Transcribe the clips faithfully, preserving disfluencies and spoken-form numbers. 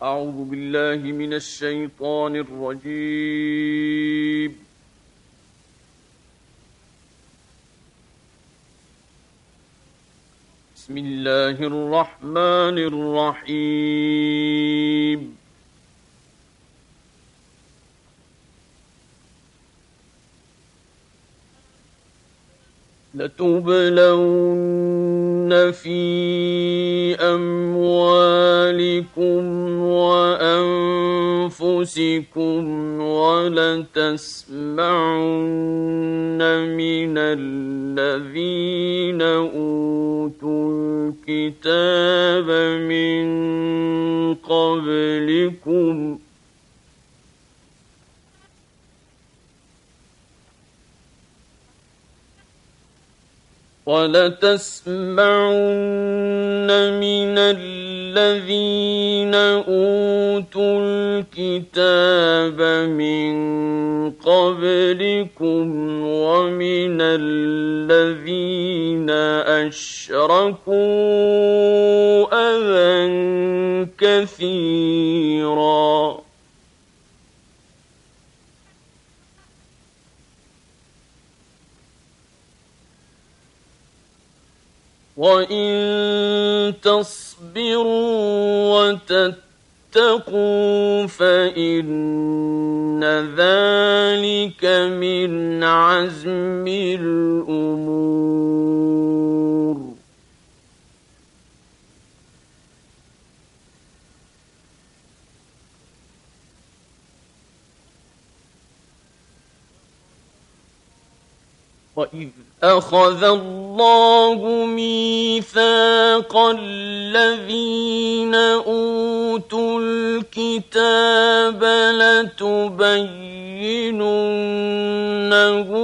أعوذ بالله من الشيطان الرجيم. بسم الله الرحمن الرحيم. لتبلون في أموالكم وأنفسكم ولتسمعن من الذين أوتوا الكتاب من قبلكم ولتسمعن من الذين أوتوا الكتاب من قبلكم ومن الذين أشركوا أذى كثيرا وَإِن تَصْبِرُوا وَتَتَّقُوا فَإِنَّ ذَلِكَ مِنْ عَزْمِ الْأُمُورِ. وَإِذْ أَخَذَ اللَّهُ مِيثَاقَ الَّذِينَ أُوتُوا الْكِتَابَ لَتُبَيِّنُنَّهُ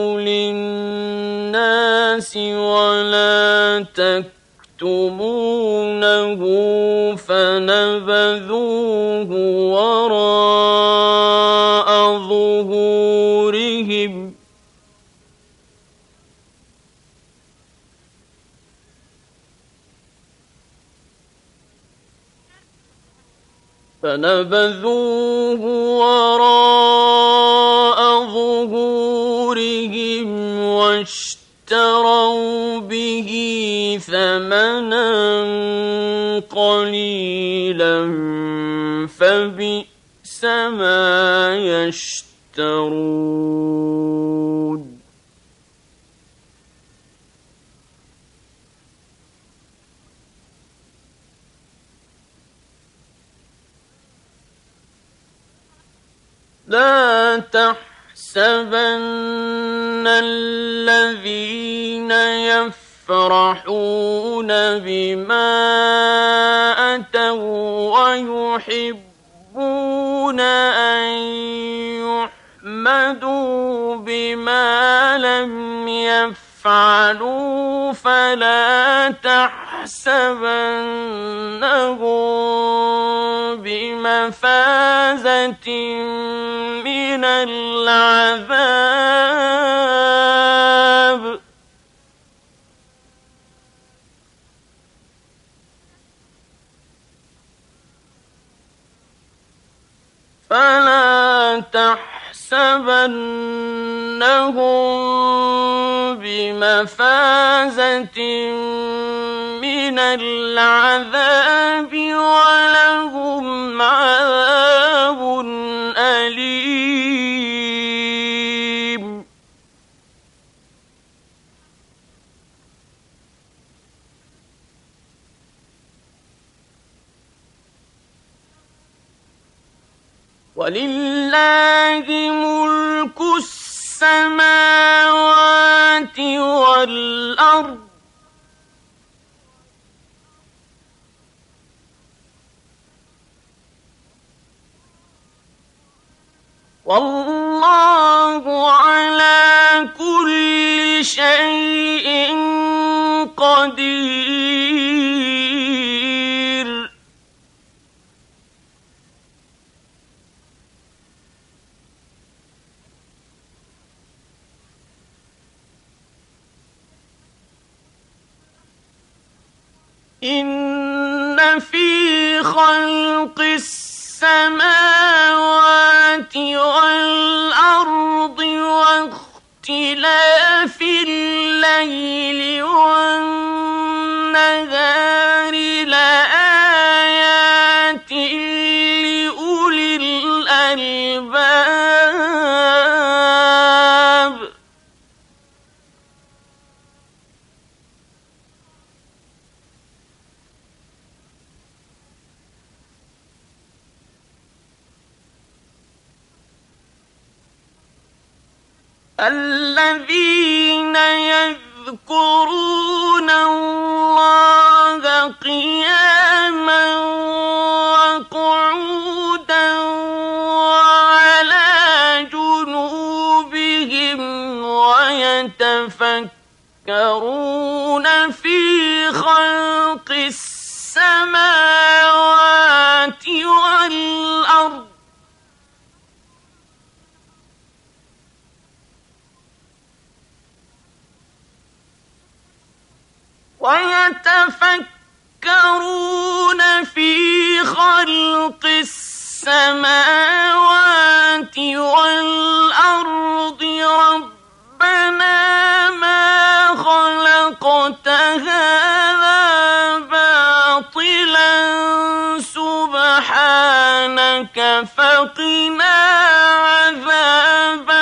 لِلنَّاسِ وَلَا تَكْتُمُونَهُ فَنَبَذُوهُ وَرَاءَ ظُهُورِهِمْ فنبذوه وراء ظهورهم واشتروا به ثمنا قليلا فبئس ما يشترون. لا تحسبن الذين يفرحون بما أتوا ويحبون أن يحمدوا بما لم يفعلوا فلا تحسبنهم بمفازة من العذاب فلا تحسبنهم بمفازة من العذاب ولهم عذاب أليم. ولله ملك السماوات والأرض والله على كل شيء قدير. إن في خلق السماوات والأرض واختلاف الليل والنهار لآيات لأولي الألباب. الذين يذكرون الله قياما وقعودا وعلى جنوبهم ويتفكرون في خلق السماوات والأرض ويتفكرون في خلق السماوات والأرض ربنا ما خلقت هذا باطلا سبحانك فقنا عذاب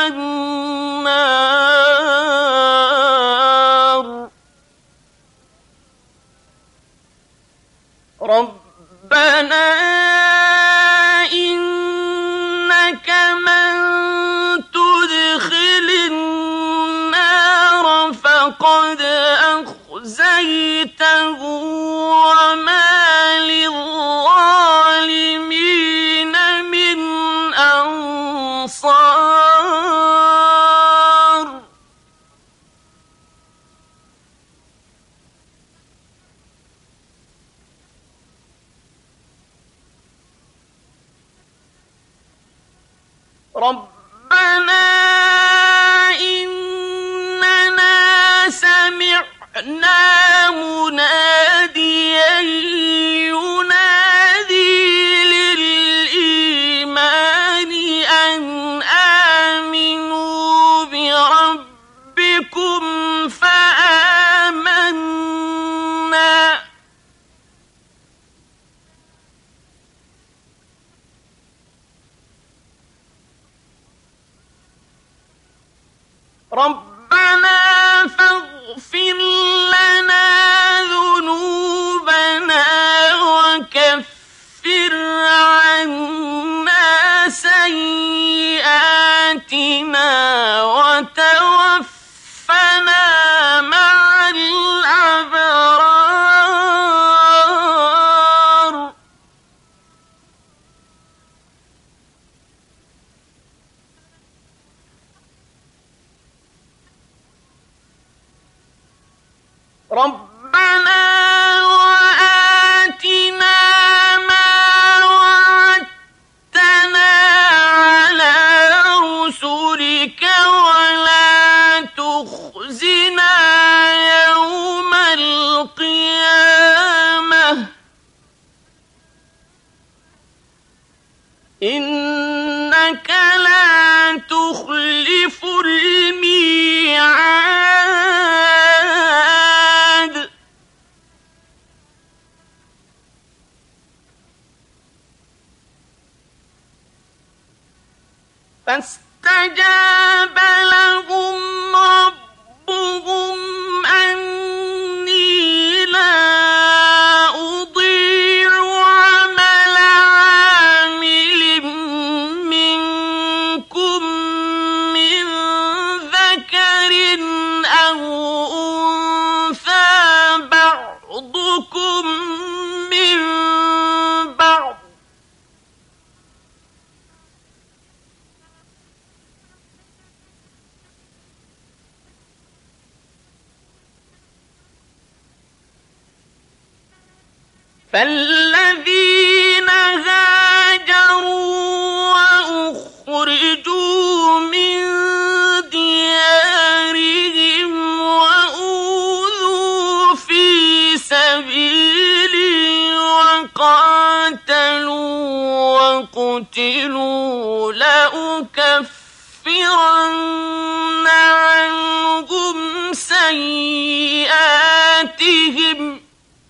النار. ربنا إنك من تدخل النار فقد أخزيته وما للظالمين من أنصار. ربنا إننا سمعنا مناديا ينادي للإيمان أن آمنوا بربكم فآمنا. ربنا فاغفر لنا ذنوبنا وكفر عنا سيئاتنا وتوفنا مع الأبرار. ربنا وآتنا ما وعدتنا على رسلك ولا تخزنا يوم القيامة إنك لا تخلف الميعاد. فاستجاب لهم ربهم أني لا أضيع عمل عامل منكم من ذكر أو أنثى بعضكم من بعض فالذين هاجروا وأخرجوا من ديارهم وأوذوا في سبيلي وقاتلوا قُتِلُوا لَأُكَفِّرَنَّ عَنْهُمْ سَيِّئَاتِهِمْ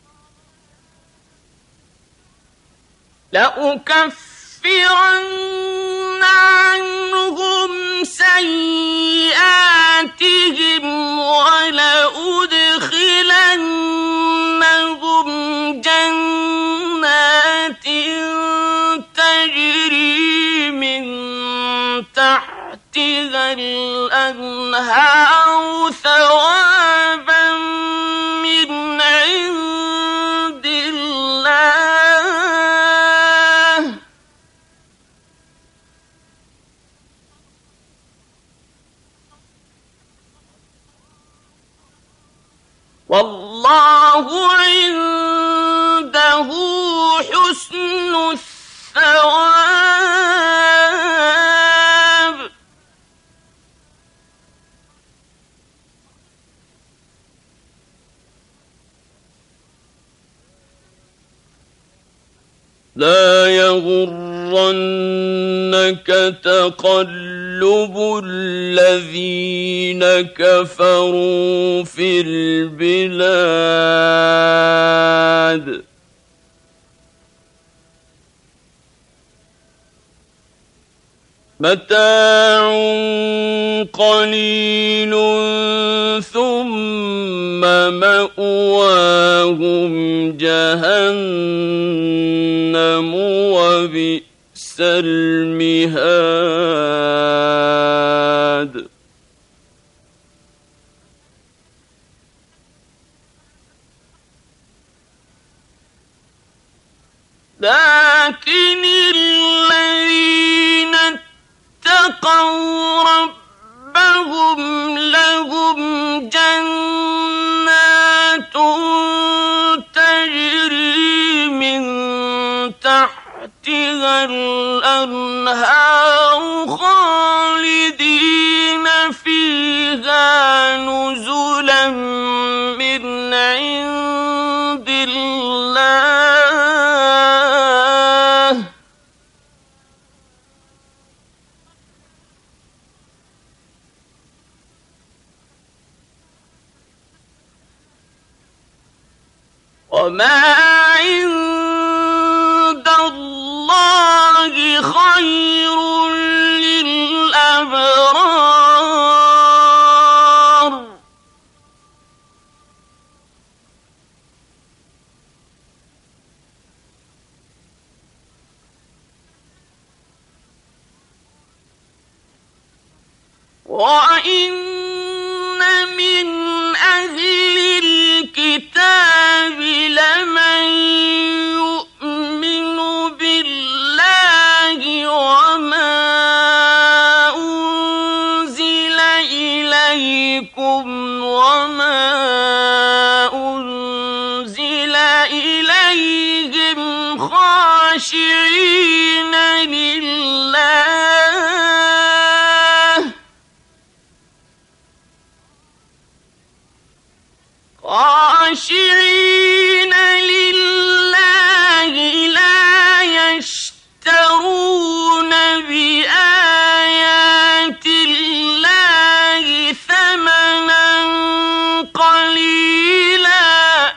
لَأُكَفِّرَنَّ عَنْهُمْ سَيِّئَاتِهِمْ وَلَأُدْخِلَنَّهُمْ جَنَّاتٍ تَجْرِي مِن تَحْتِهَا الْأَنْهَارُ ثَوَابًا مِّنْ عِندِ اللَّهِ ۗ وَاللَّهُ عِندَهُ حُسْنُ الثَّوَابِ. لَا يَغُرَّنَّكَ تَقَلُّبُ الَّذِينَ كَفَرُوا فِي الْبِلَادِ مَتَاعٌ قَلِيلٌ ثُمَّ مَأْوَاهُمْ جَهَنَّمُ وَبِئْسَ الْمِهَادُ لَكِنِ الَّذِينَ اتَّقَوْا رَبَّهُمْ لَهُمْ جَنَّاتٌ تَجْرِي مِن تَحْتِهَا الْأَنْهَارُ خَالِدِينَ فِيهَا نُزُلًا مِّنْ عِندِ اللَّهِ ۗ وَمَا عِندَ اللَّهِ خَيْرٌ لِّلْأَبْرَارِ. وَإِنَّ مِنْ أَهْلِ الْكِتَابِ لَمَن يُؤْمِنُ بِاللَّهِ وَمَا أُنزِلَ إِلَيْكُمْ وَمَا أُنزِلَ إِلَيْهِمْ خَاشِعِينَ لِلَّهِ خاشعين لله لا يشترون بآيات الله ثمنا قليلا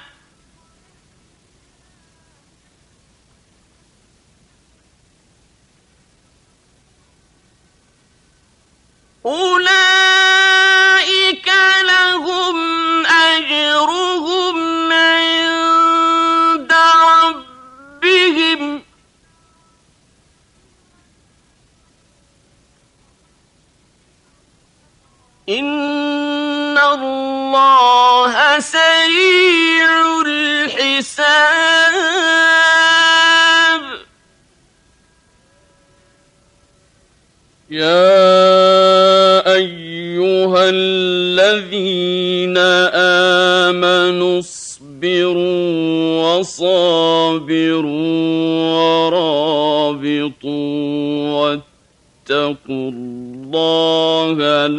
أولئك لهم أجرهم عند ربهم إن الله سريع الحساب. يا أيها الذين آمنوا اصبروا وصابروا ورابطوا واتقوا الله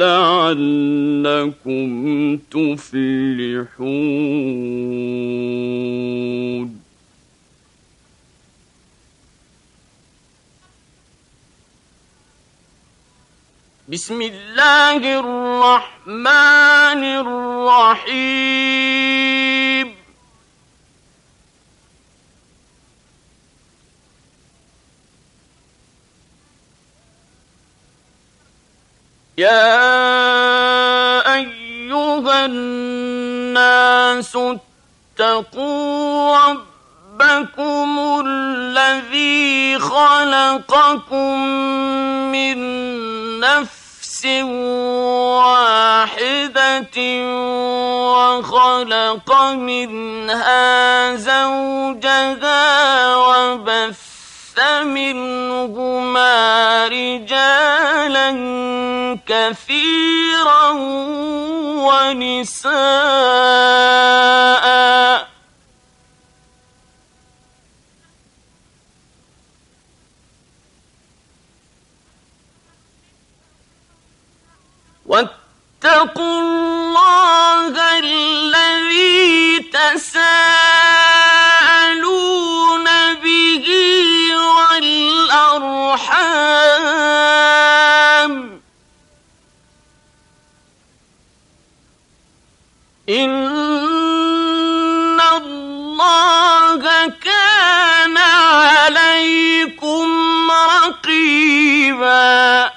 لعلكم تفلحون. بسم الله الرحمن الرحيم يا أيها الناس اتقوا ربكم الذي خلقكم من نفس واحدة وخلق منها زوجها وبث منهما رجالا كثيرا ونساء واتقوا الله الذي تساءلون به والأرحام إن الله كان عليكم رقيبا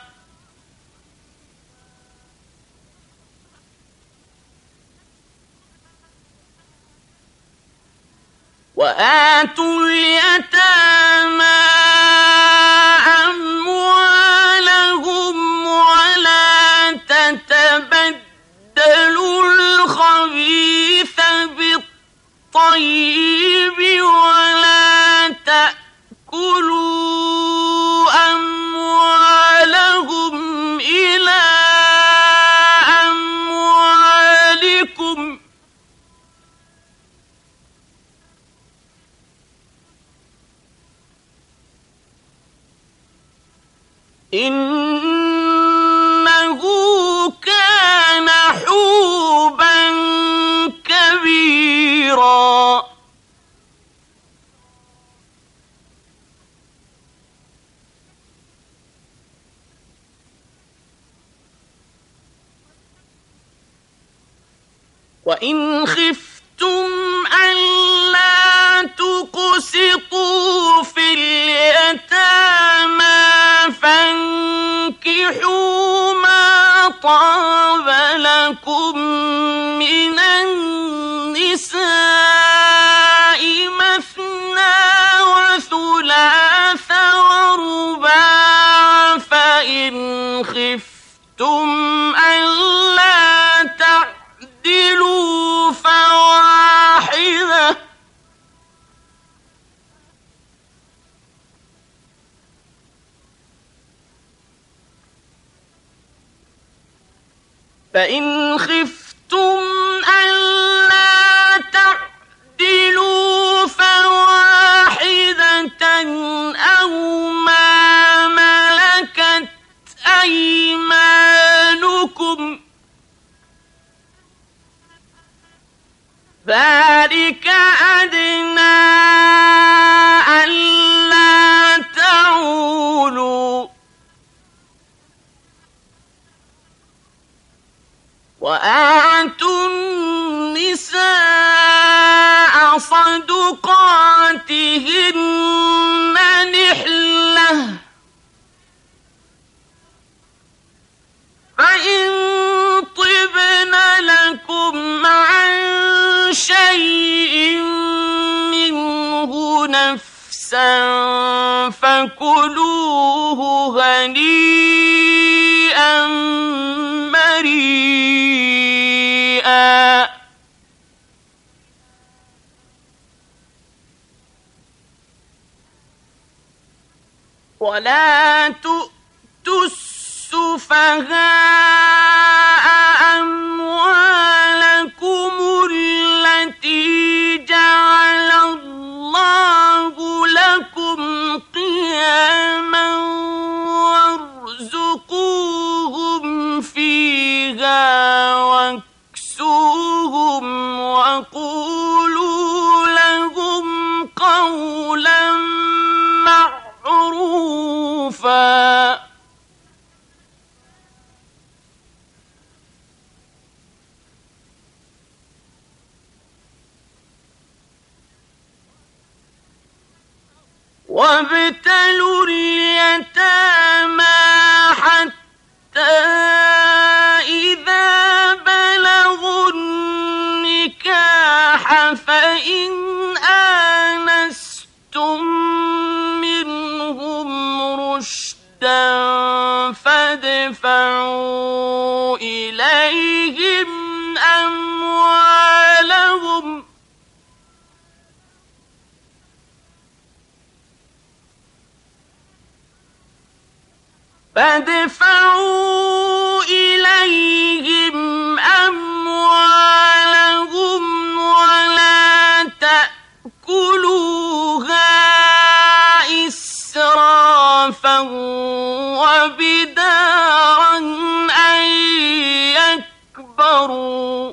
وآتوا اليتامى أموالهم ولا تتبدلوا الخبيث بالطيب ولا تأكلوا أموالهم إلى أموالكم إنه كان حوبا كبيرا وإن خفتم ألا تقسطوا في اليتامى فانكحوا ما طاب لكم من النساء مثنى وثلاث ورباع فإن خفتم ألا تعدلوا فواحدة فإن خفتم ألا تعدلوا فواحدة أو ما ملكت أيمانكم ذلك أدنى ألا تعولوا وآتوا النساء صدقاتهن نحلة فإن طبن لكم عن شيء منه نفسا فكلوه هنيئا مريئا ولا تؤتوا السفهاء أموالكم التي جعل الله لكم قياما وارزقوهم فيها واكسوهم وقولوا لهم قولا معروفا وابتلوا اليتامى حتى إذا بلغوا النكاح فإن آنستم منهم رشدا فادفعوا إليهم أموالهم فادفعوا إليهم أموالهم ولا تأكلوها إسرافا وبدارا أن يكبروا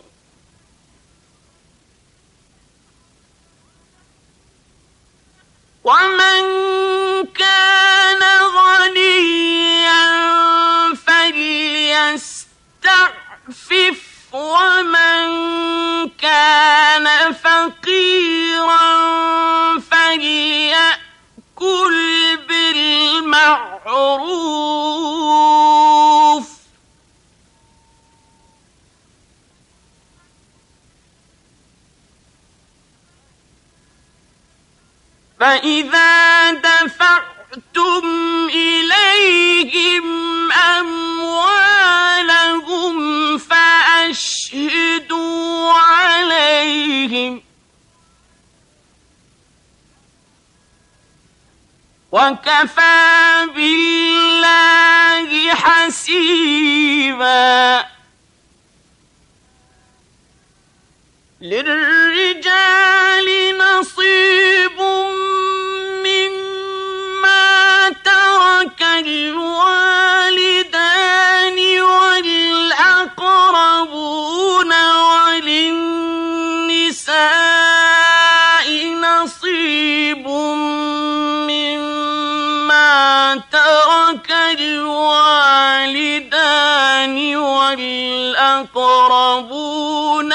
ومن كان غنيا فليستعفف ومن كان فقيرا فليأكل بالمعروف فإذا دفعتم إليهم أموالهم فأشهدوا عليهم وكفى بالله حسيبا. للرجال نصيب مما ترك الوالدان والأقربون وللنساء نصيب مما ترك الوالدان والأقربون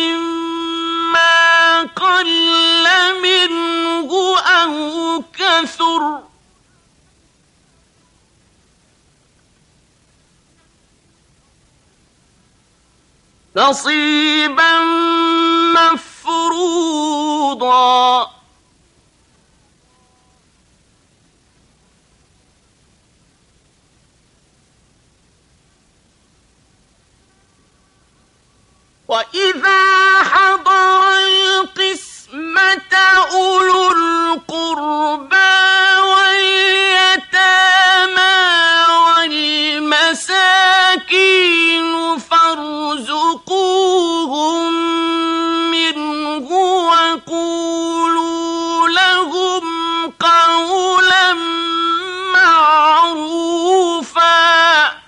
مما قل منه أو كثر نصيبا مفروضا. وإذا حضر القسمة أولو القربى واليتامى والمساكين فارزقوهم منه وقولوا لهم قولا معروفا.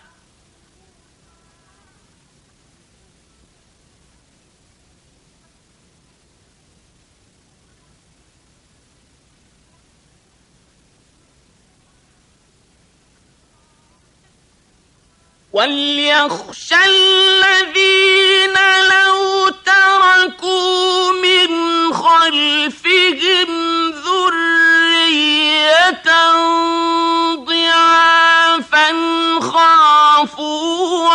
وليخشى الذين لو تركوا من خلفهم ذرية ضعافا خافوا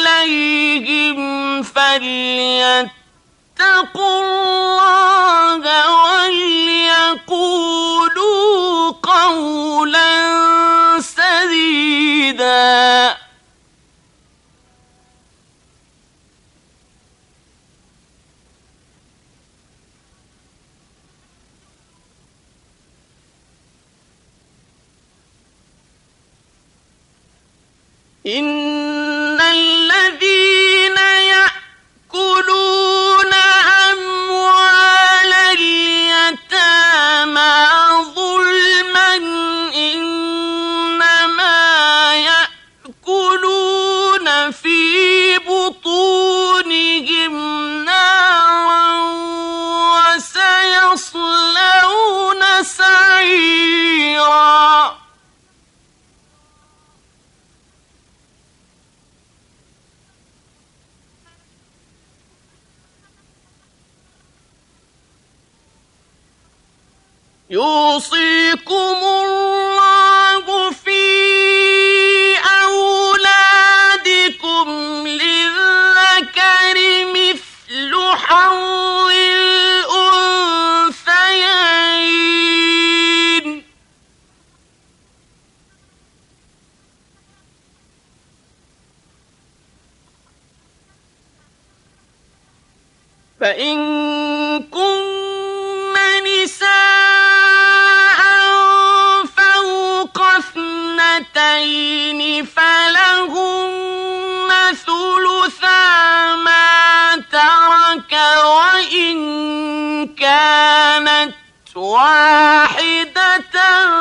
عليهم فليتقوا الله وليقولوا قولا سديدا. إن الذين يأكلون أموال اليتامى ظلما إنما يأكلون في بطونهم نارا وسيصلون سعيرا. يوصيكم الله في أولادكم للذكر مثل حظ الأنثيين فإن كن نساء فوق اثنتين فلهن ثلثا ما ترك وإن كانت واحدة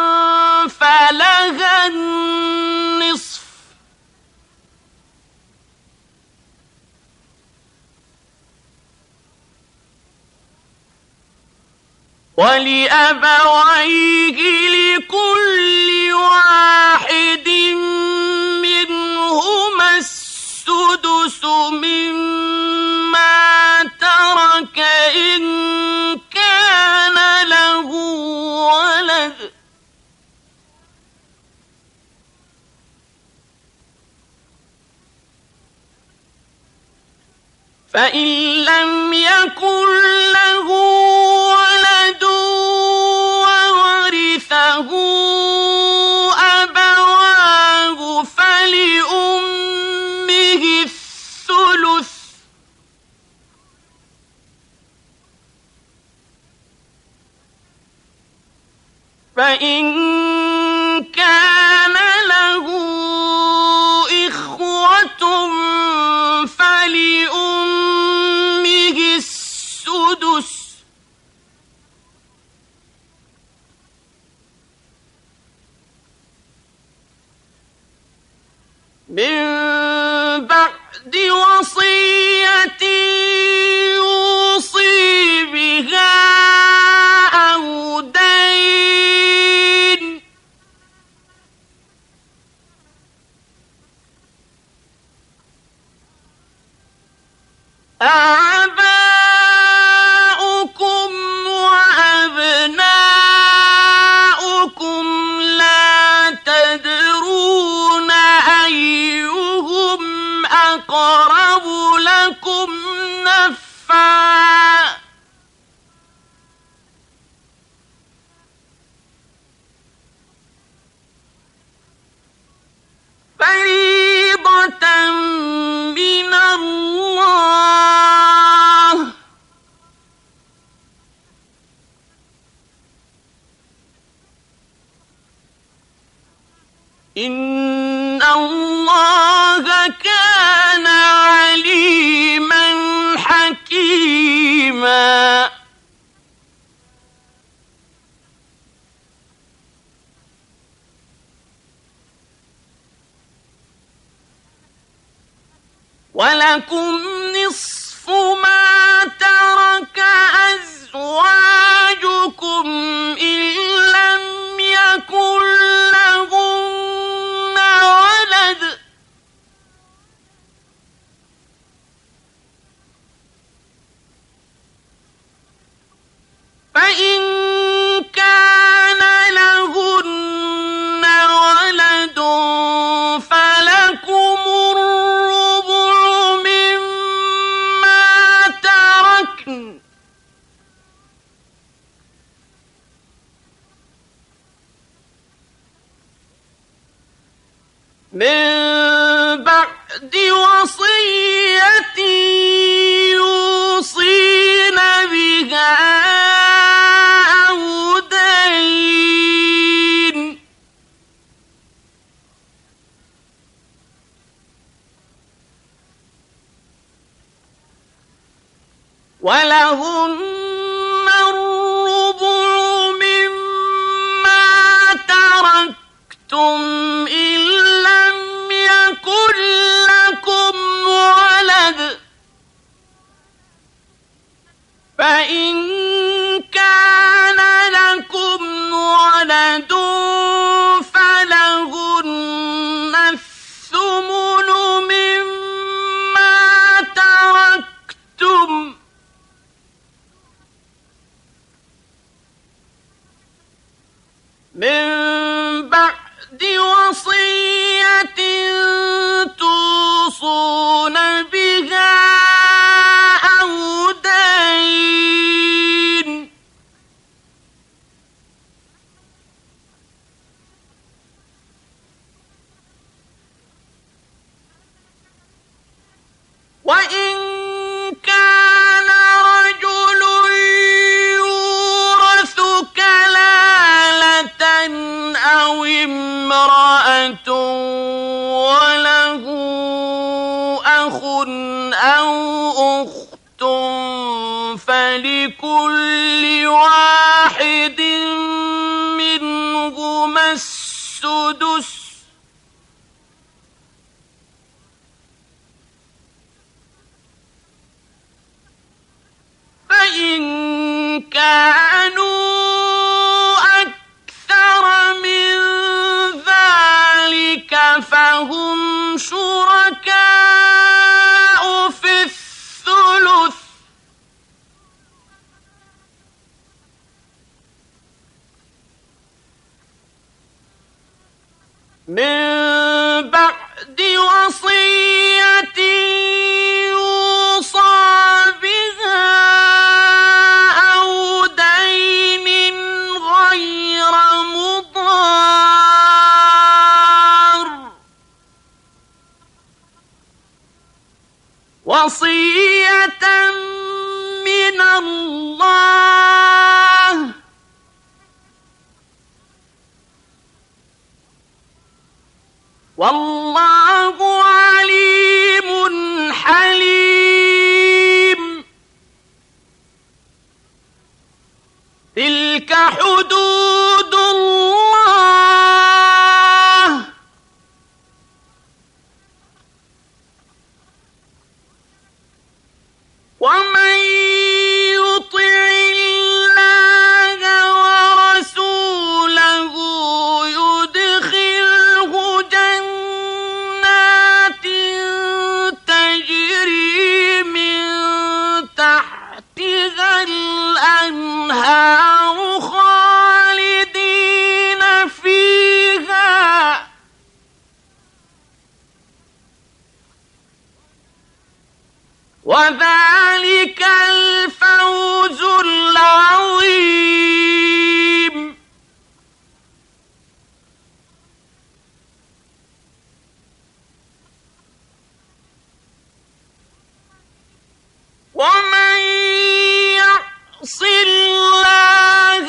فلها النصف ولأبويه لكل واحد منهما السدس مما ترك إن كان له ولد فإن لم يكن له ولد وورثه أبواه فلأمه الثلث فإن كان له إخوة فلأمه السدس من بعد وصية يوصي بها أو دين آباؤكم وأبناؤكم لا تدرون أيهم أقرب لكم نفعا فريضة من الله إن الله كان عليما حكيما ولكم نصف ما ترك أزواجكم إن لم يكن لهن ولد فإن كان لهن ولد فلكم الربع مما تركن من بعد وصية يوصين بها أو دين ولهن الربع مما تركتم إن لم يكن لكم ولد فإن كان لكم ولد فلهن الثمن مما تركتم من بعد وصية توصون بها أو دين. وإن كان رجل يورث كلالة أو امرأة وله أخ أو أخت فلكل واحد منهما السدس. فإن كانوا أكثر من ذلك فهم شركاء في الثلث. من بعد وصية يوصى بها أو دين غير مضار. وصية من الله والله عليم حليم. تلك حدود الله ومن يطع الله ورسوله يدخله جنات تجري من تحتها الأنهار خالدين فيها وذلك الفوز العظيم. ومن يعص الله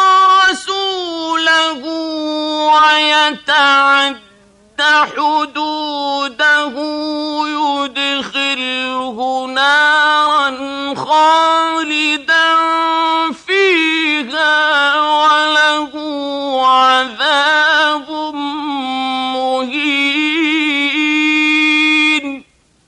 ورسوله ويتعد حدوده يدخله نارا خالدا فيها وله عذاب مهين.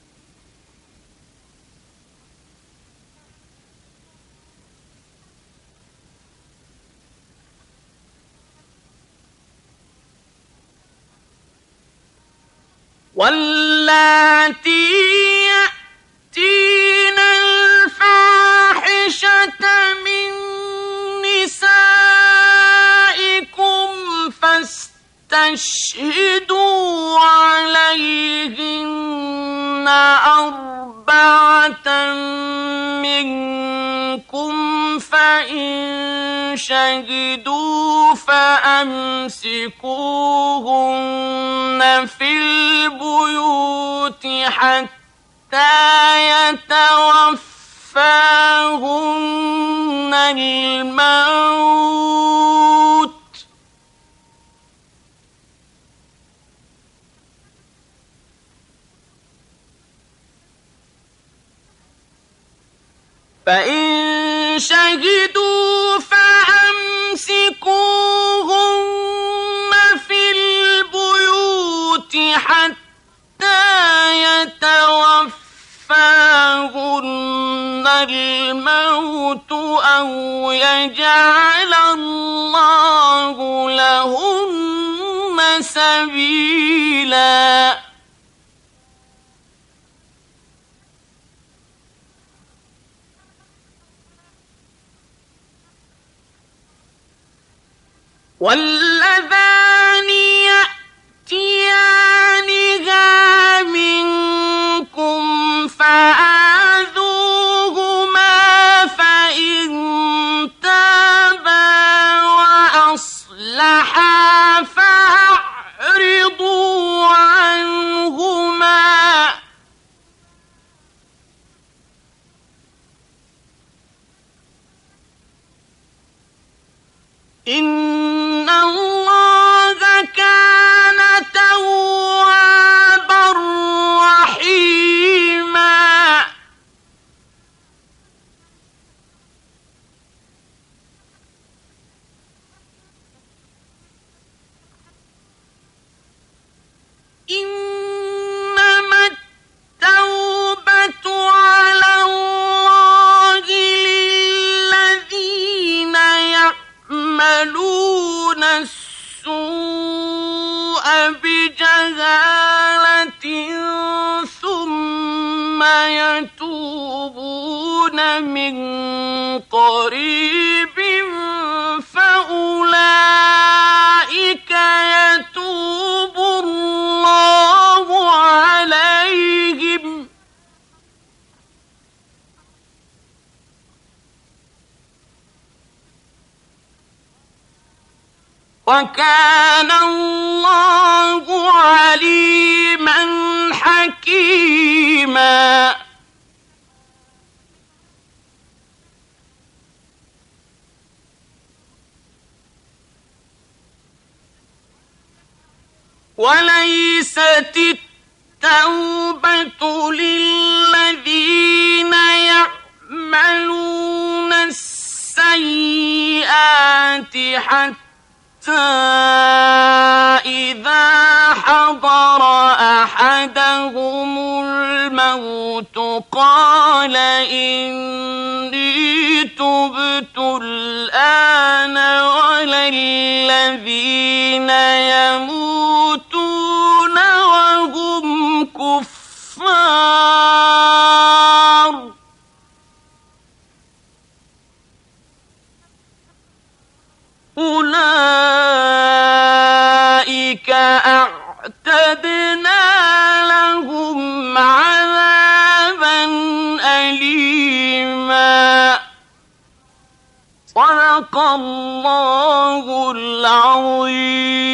واللاتي يأتين الفاحشة من نسائكم فاستشهدوا عليهن أربعة منكم فإن شهدوا فأمسكوهن في البيوت حتى يتوفاهن الموت فإن شهدوا فأمسكوهن في البيوت حتى يتوفاهن الموت أو يجعل الله لهن سبيلا. واللذان يأتيانها منكم فآذوهما فإن تابا وأصلحا فأعرضوا عنهما إن الله كان توابا رحيما. إنما التوبة على الله للذين يعملون السوء بجهالة ثم يتوبون من قريب فأولئك يتوب الله عليهم وكان الله عليما حكيما. وليست التوبة للذين يعملون السيئات حتى إذا حضر أحدهم الموت قال إني تبت الآن ولا الذين يموتون وهم كفار أولئك أعتدنا لهم عذابا أليما. صدق الله العظيم.